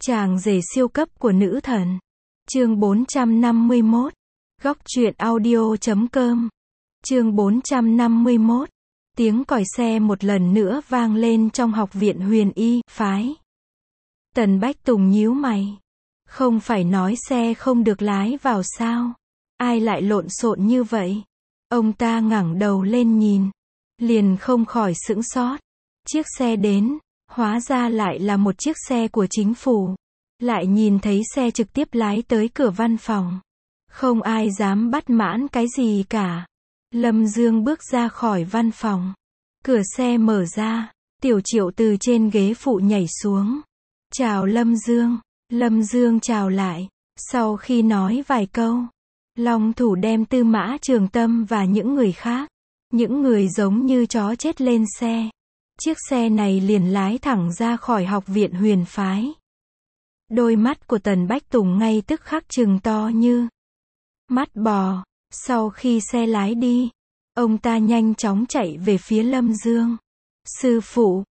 Chàng rể siêu cấp của nữ thần. Chương 451. Góc truyện audio.com. Chương 451. Tiếng còi xe một lần nữa vang lên trong học viện Huyền Y phái. Tần Bách Tùng nhíu mày. Không phải nói xe không được lái vào sao? Ai lại lộn xộn như vậy? Ông ta ngẩng đầu lên nhìn, liền không khỏi sững sốt. Chiếc xe đến, hóa ra lại là một chiếc xe của chính phủ. Lại nhìn thấy xe trực tiếp lái tới cửa văn phòng. Không ai dám bắt mãn cái gì cả. Lâm Dương bước ra khỏi văn phòng. Cửa xe mở ra, Tiểu Triệu từ trên ghế phụ nhảy xuống. Chào Lâm Dương. Lâm Dương chào lại. Sau khi nói vài câu, Long Thủ đem Tư Mã Trường Tâm và những người khác, những người giống như chó chết lên xe. Chiếc xe này liền lái thẳng ra khỏi học viện Huyền phái. Đôi mắt của Tần Bách Tùng ngay tức khắc trừng to như mắt bò. Sau khi xe lái đi, ông ta nhanh chóng chạy về phía Lâm Dương. Sư phụ,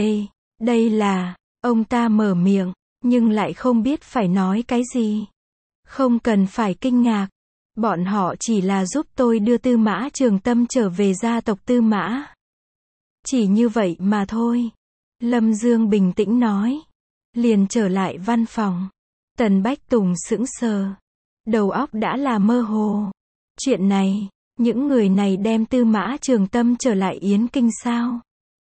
đây là, ông ta mở miệng, nhưng lại không biết phải nói cái gì. Không cần phải kinh ngạc, bọn họ chỉ là giúp tôi đưa Tư Mã Trường Tâm trở về gia tộc Tư Mã. Chỉ như vậy mà thôi. Lâm Dương bình tĩnh nói. Liền trở lại văn phòng. Tần Bách Tùng sững sờ. Đầu óc đã là mơ hồ. Chuyện này, những người này đem Tư Mã Trường Tâm trở lại Yến Kinh sao?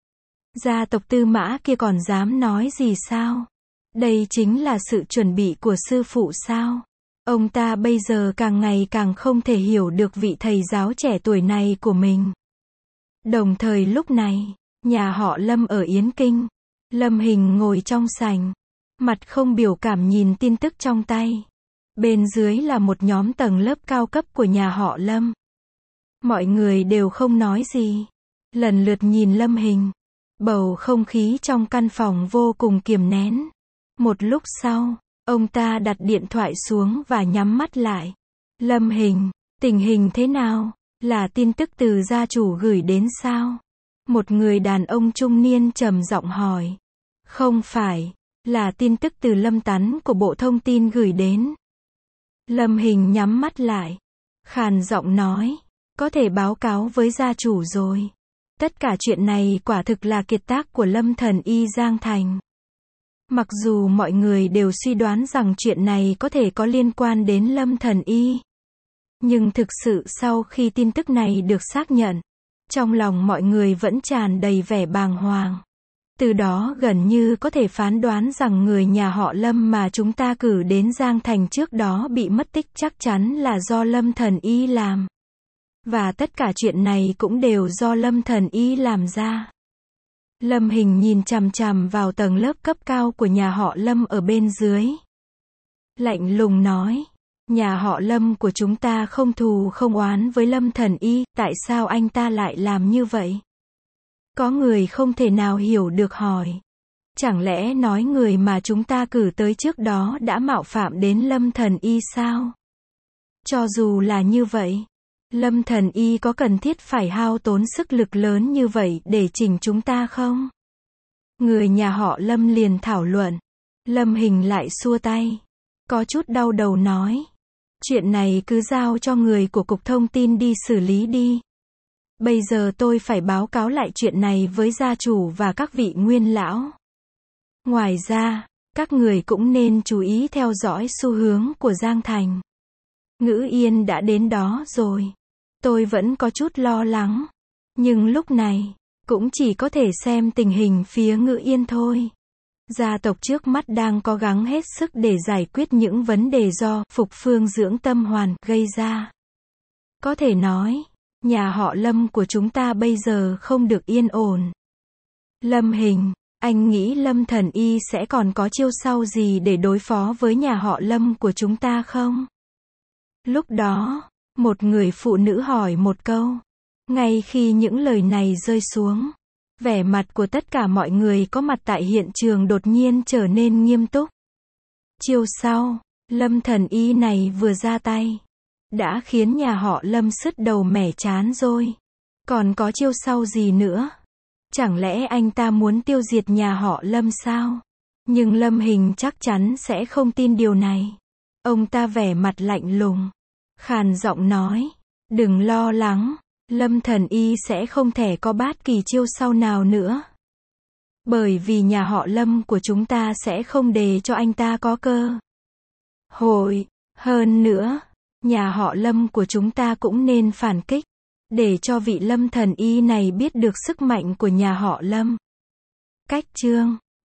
Gia tộc Tư Mã kia còn dám nói gì sao? Đây chính là sự chuẩn bị của sư phụ sao? Ông ta bây giờ càng ngày càng không thể hiểu được vị thầy giáo trẻ tuổi này của mình. Đồng thời lúc này, nhà họ Lâm ở Yến Kinh. Lâm Hình ngồi trong sảnh, mặt không biểu cảm nhìn tin tức trong tay. Bên dưới là một nhóm tầng lớp cao cấp của nhà họ Lâm. Mọi người đều không nói gì, lần lượt nhìn Lâm Hình. Bầu không khí trong căn phòng vô cùng kiềm nén. Một lúc sau, ông ta đặt điện thoại xuống và nhắm mắt lại. Lâm Hình, tình hình thế nào? Là tin tức từ gia chủ gửi đến sao? Một người đàn ông trung niên trầm giọng hỏi. Không phải, là tin tức từ Lâm Tắn của Bộ Thông tin gửi đến. Lâm Hình nhắm mắt lại, khàn giọng nói, có thể báo cáo với gia chủ rồi. Tất cả chuyện này quả thực là kiệt tác của Lâm Thần Y Giang Thành. Mặc dù mọi người đều suy đoán rằng chuyện này có thể có liên quan đến Lâm Thần Y, nhưng thực sự sau khi tin tức này được xác nhận, trong lòng mọi người vẫn tràn đầy vẻ bàng hoàng. Từ đó gần như có thể phán đoán rằng người nhà họ Lâm mà chúng ta cử đến Giang Thành trước đó bị mất tích chắc chắn là do Lâm Thần Y làm. Và tất cả chuyện này cũng đều do Lâm Thần Y làm ra. Lâm Hình nhìn chằm chằm vào tầng lớp cấp cao của nhà họ Lâm ở bên dưới. Lạnh lùng nói, nhà họ Lâm của chúng ta không thù không oán với Lâm Thần Y, tại sao anh ta lại làm như vậy? Có người không thể nào hiểu được hỏi. Chẳng lẽ nói người mà chúng ta cử tới trước đó đã mạo phạm đến Lâm Thần Y sao? Cho dù là như vậy, Lâm Thần Y có cần thiết phải hao tốn sức lực lớn như vậy để chỉnh chúng ta không? Người nhà họ Lâm liền thảo luận. Lâm Hình lại xua tay, có chút đau đầu nói. Chuyện này cứ giao cho người của Cục Thông tin đi xử lý đi. Bây giờ tôi phải báo cáo lại chuyện này với gia chủ và các vị nguyên lão. Ngoài ra, các người cũng nên chú ý theo dõi xu hướng của Giang Thành. Ngữ Yên đã đến đó rồi. Tôi vẫn có chút lo lắng. Nhưng lúc này, cũng chỉ có thể xem tình hình phía Ngữ Yên thôi. Gia tộc trước mắt đang cố gắng hết sức để giải quyết những vấn đề do Phục Phương Dưỡng Tâm Hoàn gây ra. Có thể nói, nhà họ Lâm của chúng ta bây giờ không được yên ổn. Lâm Hình, anh nghĩ Lâm Thần Y sẽ còn có chiêu sau gì để đối phó với nhà họ Lâm của chúng ta không? Lúc đó, một người phụ nữ hỏi một câu. Ngay khi những lời này rơi xuống, vẻ mặt của tất cả mọi người có mặt tại hiện trường đột nhiên trở nên nghiêm túc. Chiêu sau, Lâm Thần Y này vừa ra tay, đã khiến nhà họ Lâm sứt đầu mẻ trán rồi. Còn có chiêu sau gì nữa? Chẳng lẽ anh ta muốn tiêu diệt nhà họ Lâm sao? Nhưng Lâm Hình chắc chắn sẽ không tin điều này. Ông ta vẻ mặt lạnh lùng, khàn giọng nói, đừng lo lắng, Lâm Thần Y sẽ không thể có bát kỳ chiêu sau nào nữa. Bởi vì nhà họ Lâm của chúng ta sẽ không để cho anh ta có cơ hội. Hơn nữa, nhà họ Lâm của chúng ta cũng nên phản kích, để cho vị Lâm Thần Y này biết được sức mạnh của nhà họ Lâm. Cách chương